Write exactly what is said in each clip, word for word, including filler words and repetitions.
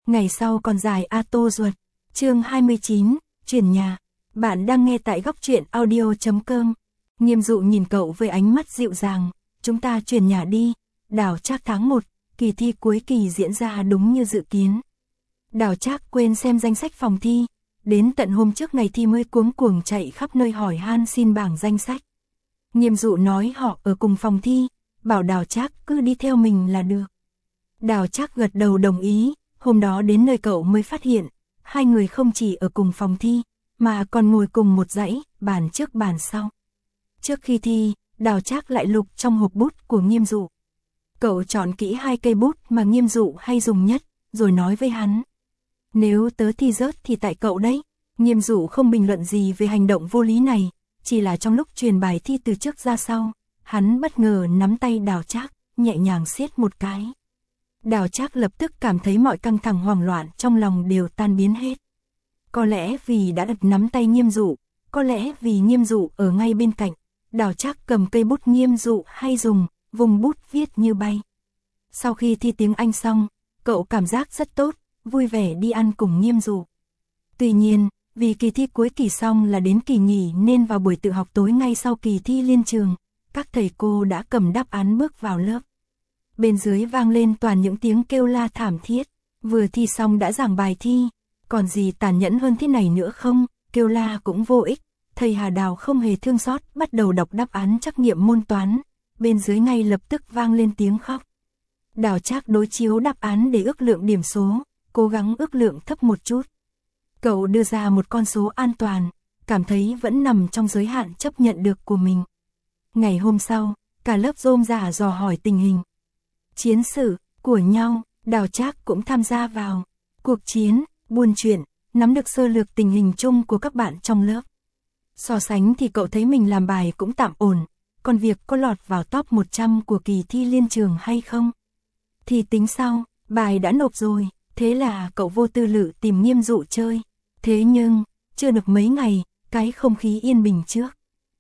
ngày sau còn dài a tô ruột. Chương hai mươi chín, chuyển nhà. Bạn đang nghe tại góc truyện audio chấm com. Nghiêm Dụ nhìn cậu với ánh mắt dịu dàng, chúng ta chuyển nhà đi. Đào Trác tháng một, kỳ thi cuối kỳ diễn ra đúng như dự kiến. Đào Trác quên xem danh sách phòng thi, đến tận hôm trước ngày thi mới cuống cuồng chạy khắp nơi hỏi han xin bảng danh sách. Nghiêm Dụ nói họ ở cùng phòng thi, bảo Đào Trác cứ đi theo mình là được. Đào Trác gật đầu đồng ý, hôm đó đến nơi cậu mới phát hiện, hai người không chỉ ở cùng phòng thi, mà còn ngồi cùng một dãy, bàn trước bàn sau. Trước khi thi, Đào Trác lại lục trong hộp bút của Nghiêm Dụ. Cậu chọn kỹ hai cây bút mà Nghiêm Dụ hay dùng nhất, rồi nói với hắn. Nếu tớ thi rớt thì tại cậu đấy. Nghiêm Dụ không bình luận gì về hành động vô lý này, chỉ là trong lúc truyền bài thi từ trước ra sau, hắn bất ngờ nắm tay Đào Trác, nhẹ nhàng siết một cái. Đào Trác lập tức cảm thấy mọi căng thẳng hoảng loạn trong lòng đều tan biến hết. Có lẽ vì đã đặt nắm tay Nghiêm Dụ, có lẽ vì Nghiêm Dụ ở ngay bên cạnh, Đào Trác cầm cây bút Nghiêm Dụ hay dùng, vùng bút viết như bay. Sau khi thi tiếng Anh xong, cậu cảm giác rất tốt, vui vẻ đi ăn cùng Nghiêm Dụ. Tuy nhiên, vì kỳ thi cuối kỳ xong là đến kỳ nghỉ nên vào buổi tự học tối ngay sau kỳ thi liên trường, các thầy cô đã cầm đáp án bước vào lớp. Bên dưới vang lên toàn những tiếng kêu la thảm thiết, vừa thi xong đã giảng bài thi, còn gì tàn nhẫn hơn thế này nữa không, kêu la cũng vô ích, thầy Hà Đào không hề thương xót, bắt đầu đọc đáp án trắc nghiệm môn toán, bên dưới ngay lập tức vang lên tiếng khóc. Đào Trác đối chiếu đáp án để ước lượng điểm số, cố gắng ước lượng thấp một chút. Cậu đưa ra một con số an toàn, cảm thấy vẫn nằm trong giới hạn chấp nhận được của mình. Ngày hôm sau, cả lớp rôm rả dò hỏi tình hình chiến sự của nhau, Đào Trác cũng tham gia vào cuộc chiến, buôn chuyện, nắm được sơ lược tình hình chung của các bạn trong lớp. So sánh thì cậu thấy mình làm bài cũng tạm ổn, còn việc có lọt vào top một trăm của kỳ thi liên trường hay không thì tính sau, bài đã nộp rồi, thế là cậu vô tư lự tìm Nghiêm Dụ chơi. Thế nhưng, chưa được mấy ngày, cái không khí yên bình trước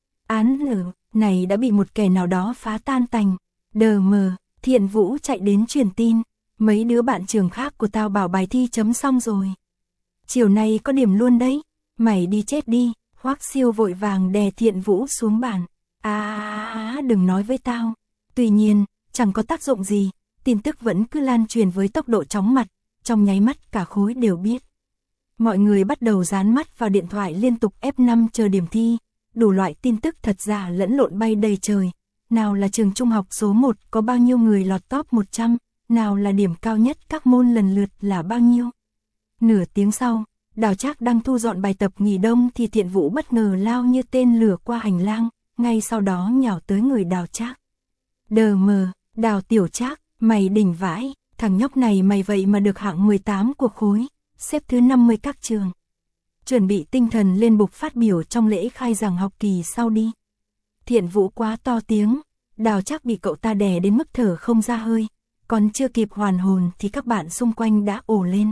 án lử này đã bị một kẻ nào đó phá tan tành. Đờ mờ, Thiện Vũ chạy đến truyền tin, mấy đứa bạn trường khác của tao bảo bài thi chấm xong rồi. Chiều nay có điểm luôn đấy, mày đi chết đi. Hoắc Siêu vội vàng đè Thiện Vũ xuống bàn. À, à, à đừng nói với tao. Tuy nhiên, chẳng có tác dụng gì, tin tức vẫn cứ lan truyền với tốc độ chóng mặt, trong nháy mắt cả khối đều biết. Mọi người bắt đầu dán mắt vào điện thoại liên tục ép năm chờ điểm thi, đủ loại tin tức thật giả lẫn lộn bay đầy trời. Nào là trường trung học số một có bao nhiêu người lọt top một trăm, nào là điểm cao nhất các môn lần lượt là bao nhiêu. Nửa tiếng sau, Đào Trác đang thu dọn bài tập nghỉ đông thì Thiện Vũ bất ngờ lao như tên lửa qua hành lang, ngay sau đó nhào tới người Đào Trác. Đờ mờ, Đào Tiểu Trác, mày đỉnh vãi, thằng nhóc này mày vậy mà được hạng mười tám của khối, xếp thứ năm mươi các trường. Chuẩn bị tinh thần lên bục phát biểu trong lễ khai giảng học kỳ sau đi. Thiện Vũ quá to tiếng, Đào Trác bị cậu ta đè đến mức thở không ra hơi, còn chưa kịp hoàn hồn thì các bạn xung quanh đã ồ lên.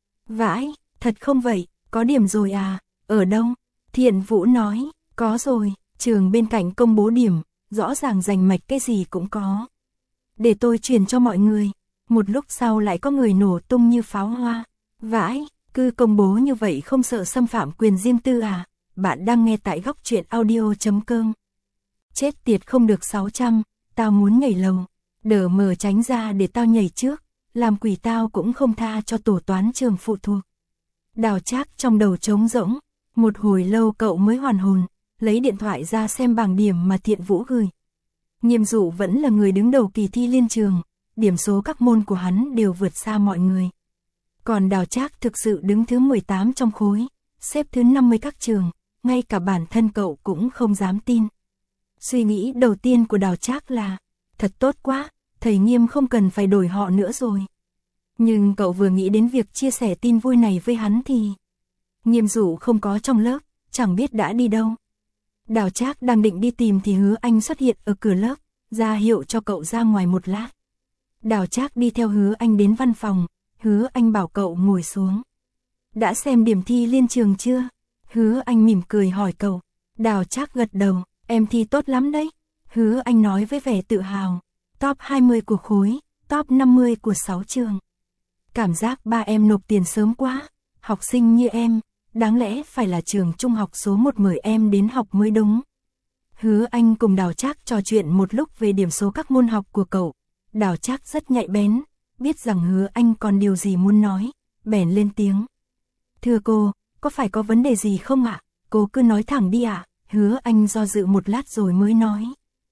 Vãi, thật không vậy, có điểm rồi à, ở đâu? Thiện Vũ nói, có rồi, trường bên cạnh công bố điểm, rõ ràng rành mạch cái gì cũng có. Để tôi truyền cho mọi người, một lúc sau lại có người nổ tung như pháo hoa. Vãi, cứ công bố như vậy không sợ xâm phạm quyền riêng tư à? Bạn đang nghe tại góc truyện audio chấm com. Chết tiệt không được sáu trăm, tao muốn nhảy lầu. Đờ mờ tránh ra để tao nhảy trước, làm quỷ tao cũng không tha cho tổ toán trường phụ thuộc. Đào Trác trong đầu trống rỗng, một hồi lâu cậu mới hoàn hồn, lấy điện thoại ra xem bảng điểm mà Thiện Vũ gửi. Nghiêm Dụ vẫn là người đứng đầu kỳ thi liên trường, điểm số các môn của hắn đều vượt xa mọi người. Còn Đào Trác thực sự đứng thứ mười tám trong khối, xếp thứ năm mươi các trường, ngay cả bản thân cậu cũng không dám tin. Suy nghĩ đầu tiên của Đào Trác là, thật tốt quá, thầy Nghiêm không cần phải đổi họ nữa rồi. Nhưng cậu vừa nghĩ đến việc chia sẻ tin vui này với hắn thì Nghiêm Dụ không có trong lớp, chẳng biết đã đi đâu. Đào Trác đang định đi tìm thì Hứa Anh xuất hiện ở cửa lớp, ra hiệu cho cậu ra ngoài một lát. Đào Trác đi theo Hứa Anh đến văn phòng, Hứa Anh bảo cậu ngồi xuống. Đã xem điểm thi liên trường chưa? Hứa Anh mỉm cười hỏi cậu. Đào Trác gật đầu, em thi tốt lắm đấy. Hứa Anh nói với vẻ tự hào, top hai mươi của khối, top năm mươi của sáu trường. cảm giác ba em nộp tiền sớm quá, học sinh như em, đáng lẽ phải là trường trung học số một mời em đến học mới đúng. Hứa Anh cùng Đào Trác trò chuyện một lúc về điểm số các môn học của cậu. Đào Trác rất nhạy bén, biết rằng Hứa Anh còn điều gì muốn nói, bèn lên tiếng. Thưa cô, có phải có vấn đề gì không ạ? Cô cứ nói thẳng đi ạ. Hứa Anh do dự một lát rồi mới nói.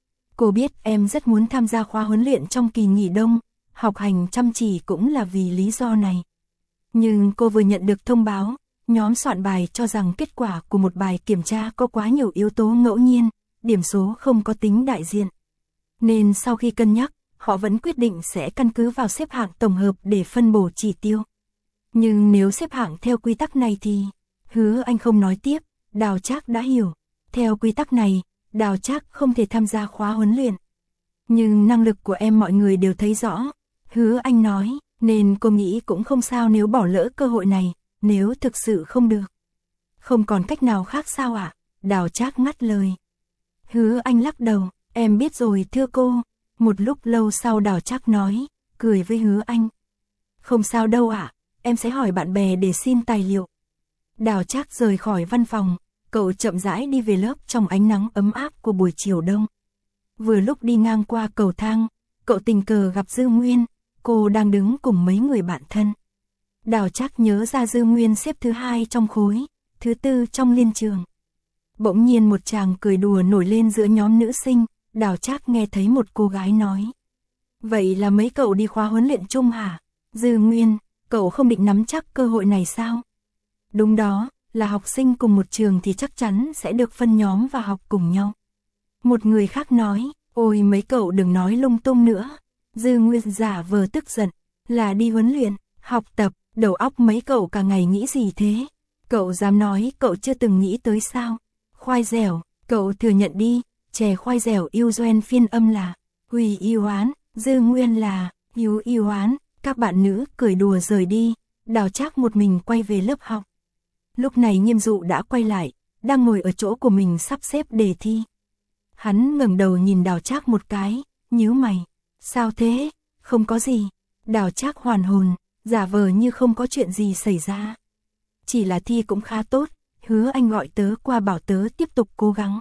Cô biết em rất muốn tham gia khóa huấn luyện trong kỳ nghỉ đông, học hành chăm chỉ cũng là vì lý do này. Nhưng cô vừa nhận được thông báo, nhóm soạn bài cho rằng kết quả của một bài kiểm tra có quá nhiều yếu tố ngẫu nhiên, điểm số không có tính đại diện. Nên sau khi cân nhắc, họ vẫn quyết định sẽ căn cứ vào xếp hạng tổng hợp để phân bổ chỉ tiêu. Nhưng nếu xếp hạng theo quy tắc này thì... Hứa Anh không nói tiếp, Đào Trác đã hiểu. Theo quy tắc này, Đào Trác không thể tham gia khóa huấn luyện. Nhưng năng lực của em mọi người đều thấy rõ. Hứa Anh nói, nên cô nghĩ cũng không sao nếu bỏ lỡ cơ hội này, nếu thực sự không được. Không còn cách nào khác sao ạ? À? Đào Trác ngắt lời. Hứa Anh lắc đầu, em biết rồi thưa cô. Một lúc lâu sau Đào Trác nói, cười với Hứa Anh. Không sao đâu ạ, à, em sẽ hỏi bạn bè để xin tài liệu. Đào Trác rời khỏi văn phòng, cậu chậm rãi đi về lớp trong ánh nắng ấm áp của buổi chiều đông. Vừa lúc đi ngang qua cầu thang, cậu tình cờ gặp Dư Nguyên, cô đang đứng cùng mấy người bạn thân. Đào Trác nhớ ra Dư Nguyên xếp thứ hai trong khối, thứ tư trong liên trường. Bỗng nhiên một chàng cười đùa nổi lên giữa nhóm nữ sinh, Đào Trác nghe thấy một cô gái nói. Vậy là mấy cậu đi khóa huấn luyện chung hả? Dư Nguyên, cậu không định nắm chắc cơ hội này sao? Đúng đó, là học sinh cùng một trường thì chắc chắn sẽ được phân nhóm và học cùng nhau. Một người khác nói, ôi mấy cậu đừng nói lung tung nữa. Dư Nguyên giả vờ tức giận, là đi huấn luyện, học tập, đầu óc mấy cậu cả ngày nghĩ gì thế? Cậu dám nói cậu chưa từng nghĩ tới sao? Khoai dẻo, cậu thừa nhận đi, chè khoai dẻo yêu doen phiên âm là Hùy yêu án, Dư Nguyên là Hiếu yêu án. Các bạn nữ cười đùa rời đi, Đào Trác một mình quay về lớp học. Lúc này Nghiêm Dụ đã quay lại, đang ngồi ở chỗ của mình sắp xếp đề thi. Hắn ngẩng đầu nhìn Đào Trác một cái, nhíu mày. Sao thế? Không có gì. Đào Trác hoàn hồn, giả vờ như không có chuyện gì xảy ra. Chỉ là thi cũng khá tốt, Hứa Anh gọi tớ qua bảo tớ tiếp tục cố gắng.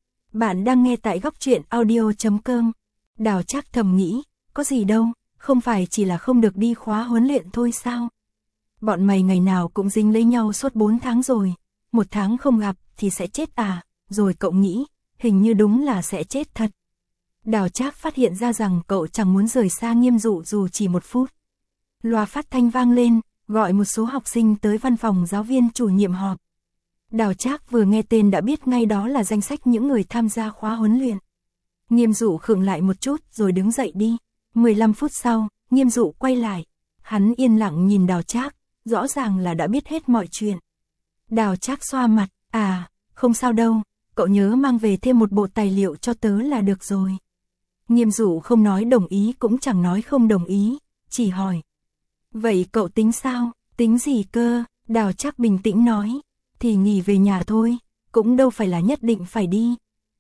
Bạn đang nghe tại góc truyện audio chấm com. Đào Trác thầm nghĩ, có gì đâu, không phải chỉ là không được đi khóa huấn luyện thôi sao? Bọn mày ngày nào cũng dính lấy nhau suốt bốn tháng rồi, một tháng không gặp thì sẽ chết à? Rồi cậu nghĩ, hình như đúng là sẽ chết thật. Đào Trác phát hiện ra rằng cậu chẳng muốn rời xa Nghiêm Dụ dù chỉ một phút. Loa phát thanh vang lên, gọi một số học sinh tới văn phòng giáo viên chủ nhiệm họp. Đào Trác vừa nghe tên đã biết ngay đó là danh sách những người tham gia khóa huấn luyện. Nghiêm Dụ khựng lại một chút rồi đứng dậy đi. mười lăm phút sau, Nghiêm Dụ quay lại. Hắn yên lặng nhìn Đào Trác, rõ ràng là đã biết hết mọi chuyện. Đào Trác xoa mặt, à, không sao đâu, cậu nhớ mang về thêm một bộ tài liệu cho tớ là được rồi. Nghiêm Dụ không nói đồng ý cũng chẳng nói không đồng ý, chỉ hỏi. Vậy cậu tính sao, tính gì cơ? Đào Trác bình tĩnh nói, thì nghỉ về nhà thôi, cũng đâu phải là nhất định phải đi.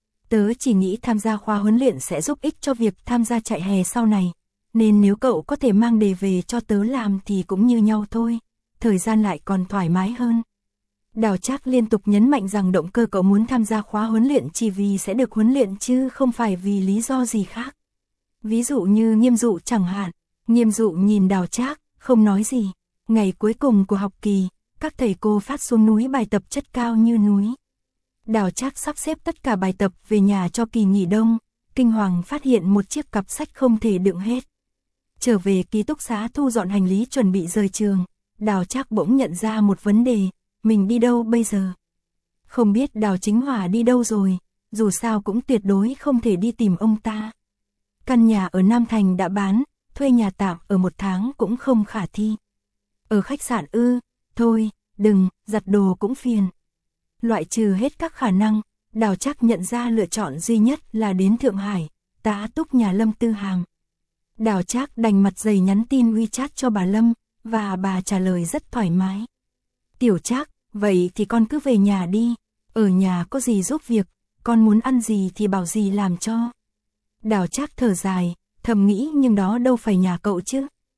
Tớ chỉ nghĩ tham gia khóa huấn luyện sẽ giúp ích cho việc tham gia chạy hè sau này, nên nếu cậu có thể mang đề về cho tớ làm thì cũng như nhau thôi, thời gian lại còn thoải mái hơn. Đào Trác liên tục nhấn mạnh rằng động cơ cậu muốn tham gia khóa huấn luyện chỉ vì sẽ được huấn luyện chứ không phải vì lý do gì khác. Ví dụ như Nghiêm Dụ chẳng hạn. Nghiêm Dụ nhìn Đào Trác, không nói gì. Ngày cuối cùng của học kỳ, các thầy cô phát xuống núi bài tập chất cao như núi. Đào Trác sắp xếp tất cả bài tập về nhà cho kỳ nghỉ đông, kinh hoàng phát hiện một chiếc cặp sách không thể đựng hết. Trở về ký túc xá thu dọn hành lý chuẩn bị rời trường, Đào Trác bỗng nhận ra một vấn đề, mình đi đâu bây giờ? Không biết Đào Chính Hòa đi đâu rồi, dù sao cũng tuyệt đối không thể đi tìm ông ta. Căn nhà ở Nam Thành đã bán, thuê nhà tạm ở một tháng cũng không khả thi. Ở khách sạn ư, thôi, đừng, giặt đồ cũng phiền. Loại trừ hết các khả năng, Đào Trác nhận ra lựa chọn duy nhất là đến Thượng Hải, tá túc nhà Lâm Tư Hàm. Đào Trác đành mặt dày nhắn tin WeChat cho bà Lâm, và bà trả lời rất thoải mái. Tiểu Trác, vậy thì con cứ về nhà đi, ở nhà có gì giúp việc, con muốn ăn gì thì bảo gì làm cho. Đào Trác thở dài, thầm nghĩ nhưng đó đâu phải nhà cậu chứ.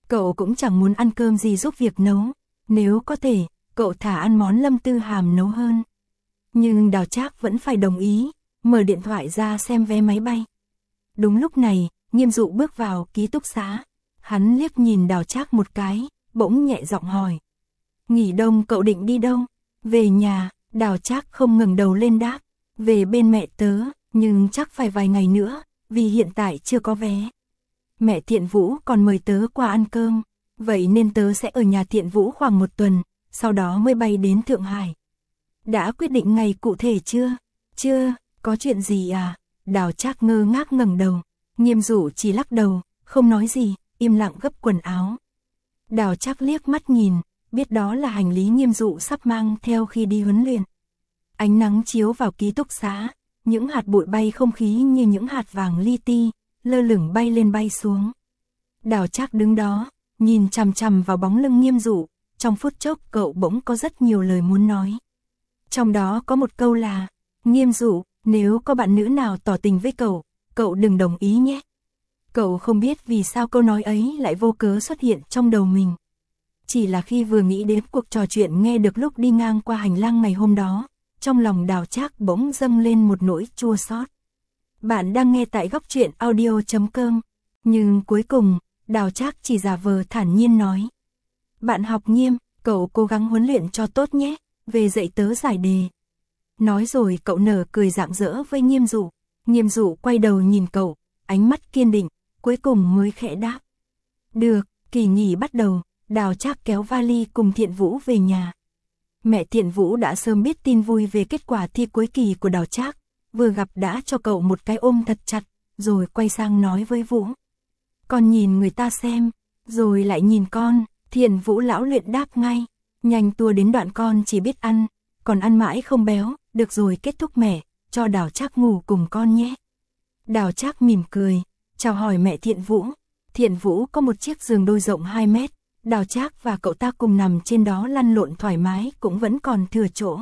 Cậu cũng chẳng muốn ăn cơm gì giúp việc nấu, nếu có thể, cậu thả ăn món Lâm Tư Hàm nấu hơn. Nhưng Đào Trác vẫn phải đồng ý, mở điện thoại ra xem vé máy bay. Đúng lúc này, Nghiêm Dụ bước vào ký túc xá. Hắn liếc nhìn Đào Trác một cái, bỗng nhẹ giọng hỏi. Nghỉ đông cậu định đi đâu? Về nhà. Đào Trác không ngẩng đầu lên đáp. Về bên mẹ tớ, nhưng chắc phải vài ngày nữa, vì hiện tại chưa có vé. Mẹ Thiện Vũ còn mời tớ qua ăn cơm, vậy nên tớ sẽ ở nhà Thiện Vũ khoảng một tuần, sau đó mới bay đến Thượng Hải. Đã quyết định ngày cụ thể chưa? Chưa, có chuyện gì à? Đào Trác ngơ ngác ngẩng đầu. Nghiêm Dụ chỉ lắc đầu, không nói gì, im lặng gấp quần áo. Đào Trác liếc mắt nhìn, biết đó là hành lý Nghiêm Dụ sắp mang theo khi đi huấn luyện. Ánh nắng chiếu vào ký túc xá, những hạt bụi bay không khí như những hạt vàng li ti, lơ lửng bay lên bay xuống. Đào Trác đứng đó, nhìn chằm chằm vào bóng lưng Nghiêm Dụ, trong phút chốc cậu bỗng có rất nhiều lời muốn nói. Trong đó có một câu là, Nghiêm Dụ, nếu có bạn nữ nào tỏ tình với cậu, cậu đừng đồng ý nhé. Cậu không biết vì sao câu nói ấy lại vô cớ xuất hiện trong đầu mình. Chỉ là khi vừa nghĩ đến cuộc trò chuyện nghe được lúc đi ngang qua hành lang ngày hôm đó, trong lòng Đào Trác bỗng dâng lên một nỗi chua xót. Bạn đang nghe tại góc truyện audio chấm com, nhưng cuối cùng, Đào Trác chỉ giả vờ thản nhiên nói. Bạn học Nghiêm, cậu cố gắng huấn luyện cho tốt nhé, về dạy tớ giải đề. Nói rồi cậu nở cười rạng rỡ với Nghiêm Dụ. Nghiêm Dụ quay đầu nhìn cậu, ánh mắt kiên định, cuối cùng mới khẽ đáp. Được, kỳ nghỉ bắt đầu, Đào Trác kéo vali cùng Thiện Vũ về nhà. Mẹ Thiện Vũ đã sớm biết tin vui về kết quả thi cuối kỳ của Đào Trác, vừa gặp đã cho cậu một cái ôm thật chặt, rồi quay sang nói với Vũ. Con nhìn người ta xem, rồi lại nhìn con. Thiện Vũ lão luyện đáp ngay, nhanh tua đến đoạn con chỉ biết ăn, còn ăn mãi không béo, được rồi kết thúc mẹ, cho Đào Trác ngủ cùng con nhé. Đào Trác mỉm cười, chào hỏi mẹ Thiện Vũ. Thiện Vũ có một chiếc giường đôi rộng hai mét, Đào Trác và cậu ta cùng nằm trên đó lăn lộn thoải mái cũng vẫn còn thừa chỗ.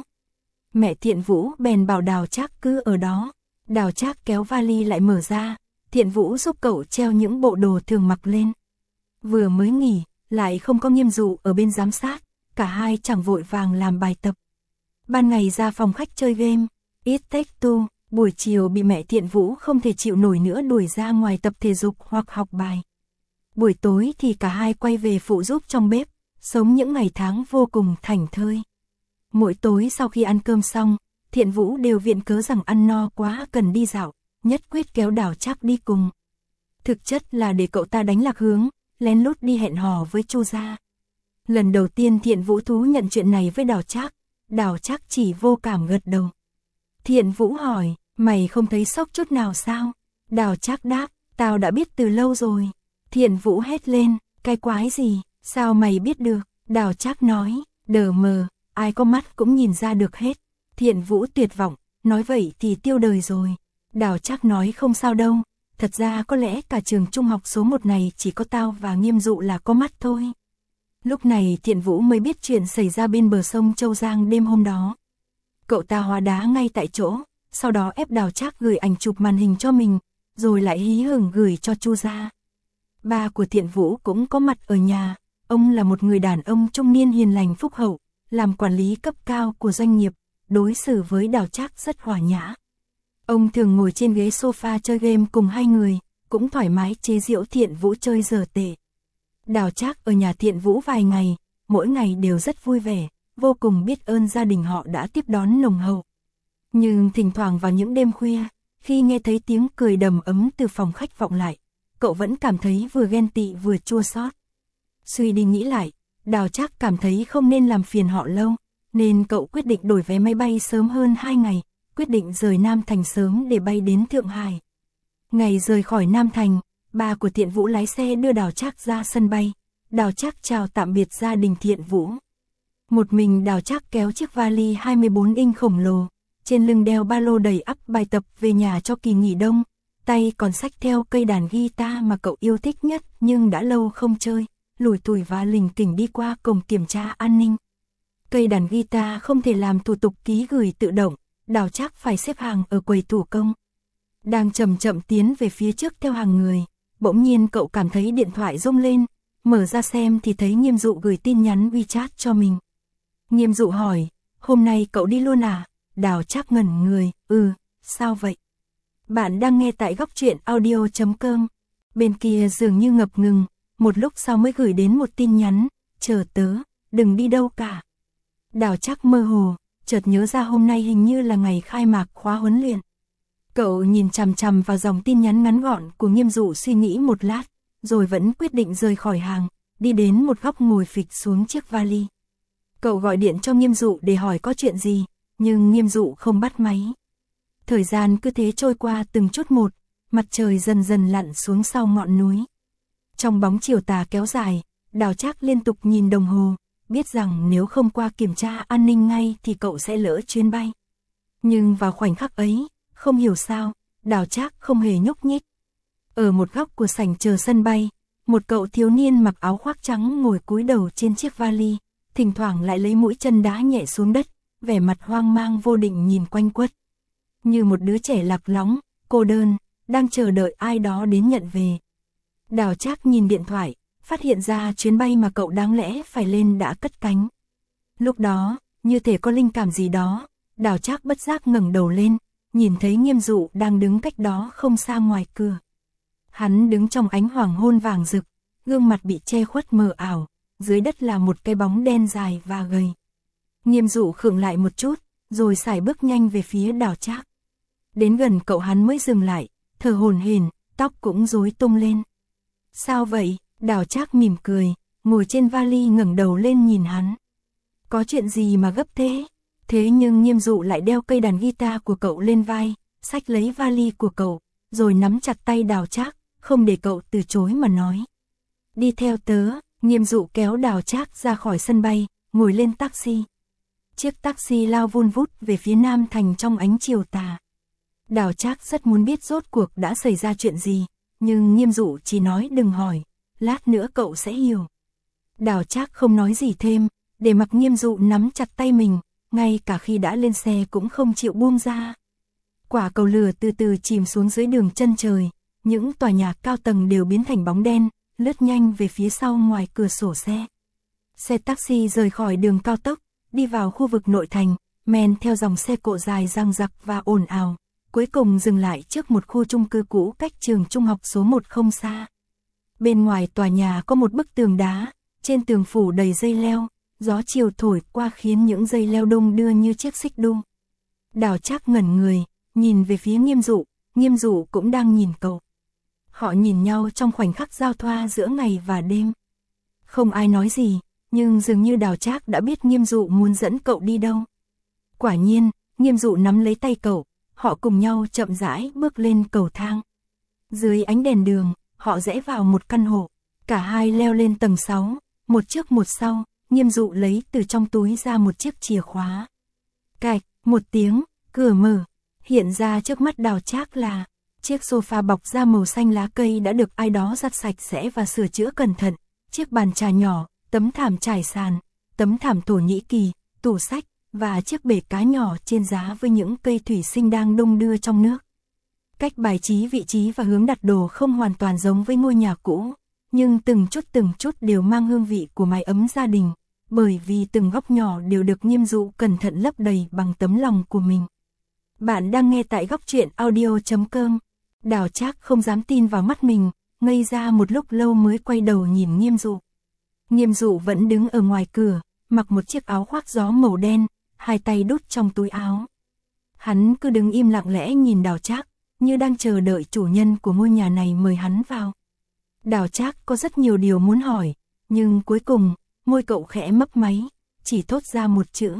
Mẹ Thiện Vũ bèn bảo Đào Trác cứ ở đó. Đào Trác kéo vali lại mở ra, Thiện Vũ giúp cậu treo những bộ đồ thường mặc lên. Vừa mới nghỉ, lại không có Nghiêm Dụ ở bên giám sát, cả hai chẳng vội vàng làm bài tập. Ban ngày ra phòng khách chơi game, It Takes Two, buổi chiều bị mẹ Thiện Vũ không thể chịu nổi nữa đuổi ra ngoài tập thể dục hoặc học bài. Buổi tối thì cả hai quay về phụ giúp trong bếp, sống những ngày tháng vô cùng thảnh thơi. Mỗi tối sau khi ăn cơm xong, Thiện Vũ đều viện cớ rằng ăn no quá cần đi dạo, nhất quyết kéo Đào Trác đi cùng. Thực chất là để cậu ta đánh lạc hướng, lén lút đi hẹn hò với Chu gia. Lần đầu tiên Thiện Vũ thú nhận chuyện này với Đào Trác, Đào Trác chỉ vô cảm gật đầu. Thiện Vũ hỏi, mày không thấy sốc chút nào sao? Đào Trác đáp, tao đã biết từ lâu rồi. Thiện Vũ hét lên, cái quái gì, sao mày biết được? Đào Trác nói, đờ mờ, ai có mắt cũng nhìn ra được hết. Thiện Vũ tuyệt vọng, nói vậy thì tiêu đời rồi. Đào Trác nói không sao đâu, thật ra có lẽ cả trường trung học số một này chỉ có tao và Nghiêm Dụ là có mắt thôi. Lúc này Thiện Vũ mới biết chuyện xảy ra bên bờ sông Châu Giang đêm hôm đó. Cậu ta hóa đá ngay tại chỗ, sau đó ép Đào Trác gửi ảnh chụp màn hình cho mình, rồi lại hí hửng gửi cho Chu gia. Ba của Thiện Vũ cũng có mặt ở nhà, ông là một người đàn ông trung niên hiền lành phúc hậu, làm quản lý cấp cao của doanh nghiệp, đối xử với Đào Trác rất hòa nhã. Ông thường ngồi trên ghế sofa chơi game cùng hai người, cũng thoải mái chế giễu Thiện Vũ chơi dở tệ. Đào Trác ở nhà Thiện Vũ vài ngày, mỗi ngày đều rất vui vẻ, vô cùng biết ơn gia đình họ đã tiếp đón nồng hậu. Nhưng thỉnh thoảng vào những đêm khuya, khi nghe thấy tiếng cười đầm ấm từ phòng khách vọng lại, cậu vẫn cảm thấy vừa ghen tị vừa chua xót. Suy đi nghĩ lại, Đào Trác cảm thấy không nên làm phiền họ lâu, nên cậu quyết định đổi vé máy bay sớm hơn hai ngày, quyết định rời Nam Thành sớm để bay đến Thượng Hải. Ngày rời khỏi Nam Thành, ba của Thiện Vũ lái xe đưa Đào Trác ra sân bay. Đào Trác chào tạm biệt gia đình Thiện Vũ. Một mình Đào Trác kéo chiếc vali hai mươi bốn inch khổng lồ, trên lưng đeo ba lô đầy ắp bài tập về nhà cho kỳ nghỉ đông, tay còn xách theo cây đàn guitar mà cậu yêu thích nhất nhưng đã lâu không chơi, lủi thủi và lình kỉnh đi qua cổng kiểm tra an ninh. Cây đàn guitar không thể làm thủ tục ký gửi tự động, Đào Trác phải xếp hàng ở quầy thủ công. Đang chậm chậm tiến về phía trước theo hàng người, bỗng nhiên cậu cảm thấy điện thoại rung lên, mở ra xem thì thấy Nghiêm Dụ gửi tin nhắn WeChat cho mình. Nghiêm Dụ hỏi, hôm nay cậu đi luôn à? Đào Trác ngẩn người, ừ, sao vậy? Bạn đang nghe tại góc truyện audio chấm com. Bên kia dường như ngập ngừng, một lúc sau mới gửi đến một tin nhắn, chờ tớ, đừng đi đâu cả. Đào Trác mơ hồ, chợt nhớ ra hôm nay hình như là ngày khai mạc khóa huấn luyện. Cậu nhìn chằm chằm vào dòng tin nhắn ngắn gọn của Nghiêm Dụ suy nghĩ một lát, rồi vẫn quyết định rời khỏi hàng, đi đến một góc ngồi phịch xuống chiếc vali. Cậu gọi điện cho Nghiêm Dụ để hỏi có chuyện gì, nhưng Nghiêm Dụ không bắt máy. Thời gian cứ thế trôi qua từng chút một, mặt trời dần dần lặn xuống sau ngọn núi. Trong bóng chiều tà kéo dài, Đào Trác liên tục nhìn đồng hồ, biết rằng nếu không qua kiểm tra an ninh ngay thì cậu sẽ lỡ chuyến bay. Nhưng vào khoảnh khắc ấy, không hiểu sao, Đào Trác không hề nhúc nhích. Ở một góc của sảnh chờ sân bay, một cậu thiếu niên mặc áo khoác trắng ngồi cúi đầu trên chiếc vali, thỉnh thoảng lại lấy mũi chân đá nhẹ xuống đất, vẻ mặt hoang mang vô định nhìn quanh quất. Như một đứa trẻ lạc lõng, cô đơn, đang chờ đợi ai đó đến nhận về. Đào Trác nhìn điện thoại, phát hiện ra chuyến bay mà cậu đáng lẽ phải lên đã cất cánh. Lúc đó, như thể có linh cảm gì đó, Đào Trác bất giác ngẩng đầu lên, nhìn thấy Nghiêm Dụ đang đứng cách đó không xa ngoài cửa. Hắn đứng trong ánh hoàng hôn vàng rực, gương mặt bị che khuất mờ ảo, dưới đất là một cái bóng đen dài và gầy. Nghiêm Dụ khựng lại một chút, rồi sải bước nhanh về phía Đào Trác. Đến gần cậu hắn mới dừng lại, thở hổn hển, tóc cũng rối tung lên. Sao vậy? Đào Trác mỉm cười, ngồi trên vali ngẩng đầu lên nhìn hắn. Có chuyện gì mà gấp thế? Thế nhưng Nghiêm Dụ lại đeo cây đàn guitar của cậu lên vai, xách lấy vali của cậu, rồi nắm chặt tay Đào Trác, không để cậu từ chối mà nói. Đi theo tớ. Nghiêm Dụ kéo Đào Trác ra khỏi sân bay, ngồi lên taxi. Chiếc taxi lao vun vút về phía Nam Thành trong ánh chiều tà. Đào Trác rất muốn biết rốt cuộc đã xảy ra chuyện gì, nhưng Nghiêm Dụ chỉ nói đừng hỏi, lát nữa cậu sẽ hiểu. Đào Trác không nói gì thêm, để mặc Nghiêm Dụ nắm chặt tay mình, ngay cả khi đã lên xe cũng không chịu buông ra. Quả cầu lửa từ từ chìm xuống dưới đường chân trời, những tòa nhà cao tầng đều biến thành bóng đen, lướt nhanh về phía sau ngoài cửa sổ xe. Xe taxi rời khỏi đường cao tốc, đi vào khu vực nội thành, men theo dòng xe cộ dài dằng dặc và ồn ào, cuối cùng dừng lại trước một khu chung cư cũ cách trường trung học số một không xa. Bên ngoài tòa nhà có một bức tường đá, trên tường phủ đầy dây leo, gió chiều thổi qua khiến những dây leo đung đưa như chiếc xích đu. Đào Trác ngẩn người, nhìn về phía Nghiêm Dụ, Nghiêm Dụ cũng đang nhìn cậu. Họ nhìn nhau trong khoảnh khắc giao thoa giữa ngày và đêm. Không ai nói gì, nhưng dường như Đào Trác đã biết Nghiêm Dụ muốn dẫn cậu đi đâu. Quả nhiên, Nghiêm Dụ nắm lấy tay cậu, họ cùng nhau chậm rãi bước lên cầu thang. Dưới ánh đèn đường, họ rẽ vào một căn hộ, cả hai leo lên tầng sáu, một trước một sau, Nghiêm Dụ lấy từ trong túi ra một chiếc chìa khóa. Cạch, một tiếng, cửa mở, hiện ra trước mắt Đào Trác là chiếc sofa bọc da màu xanh lá cây đã được ai đó giặt sạch sẽ và sửa chữa cẩn thận, chiếc bàn trà nhỏ, tấm thảm trải sàn, tấm thảm Thổ Nhĩ Kỳ, tủ sách, và chiếc bể cá nhỏ trên giá với những cây thủy sinh đang đung đưa trong nước. Cách bài trí vị trí và hướng đặt đồ không hoàn toàn giống với ngôi nhà cũ, nhưng từng chút từng chút đều mang hương vị của mái ấm gia đình, bởi vì từng góc nhỏ đều được Nghiêm Dụ cẩn thận lấp đầy bằng tấm lòng của mình. Bạn đang nghe tại góc truyện audio chấm com. Đào Trác không dám tin vào mắt mình, ngây ra một lúc lâu mới quay đầu nhìn Nghiêm Dụ. Nghiêm Dụ vẫn đứng ở ngoài cửa, mặc một chiếc áo khoác gió màu đen, hai tay đút trong túi áo. Hắn cứ đứng im lặng lẽ nhìn Đào Trác, như đang chờ đợi chủ nhân của ngôi nhà này mời hắn vào. Đào Trác có rất nhiều điều muốn hỏi, nhưng cuối cùng, môi cậu khẽ mấp máy, chỉ thốt ra một chữ.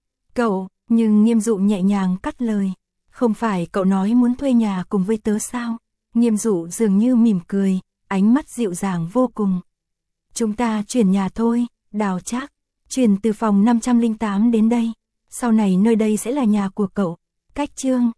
Cậu, nhưng Nghiêm Dụ nhẹ nhàng cắt lời. Không phải cậu nói muốn thuê nhà cùng với tớ sao? Nghiêm Dụ dường như mỉm cười, ánh mắt dịu dàng vô cùng. Chúng ta chuyển nhà thôi, Đào Trác. Chuyển từ phòng năm trăm lẻ tám đến đây. Sau này nơi đây sẽ là nhà của cậu. Cách chương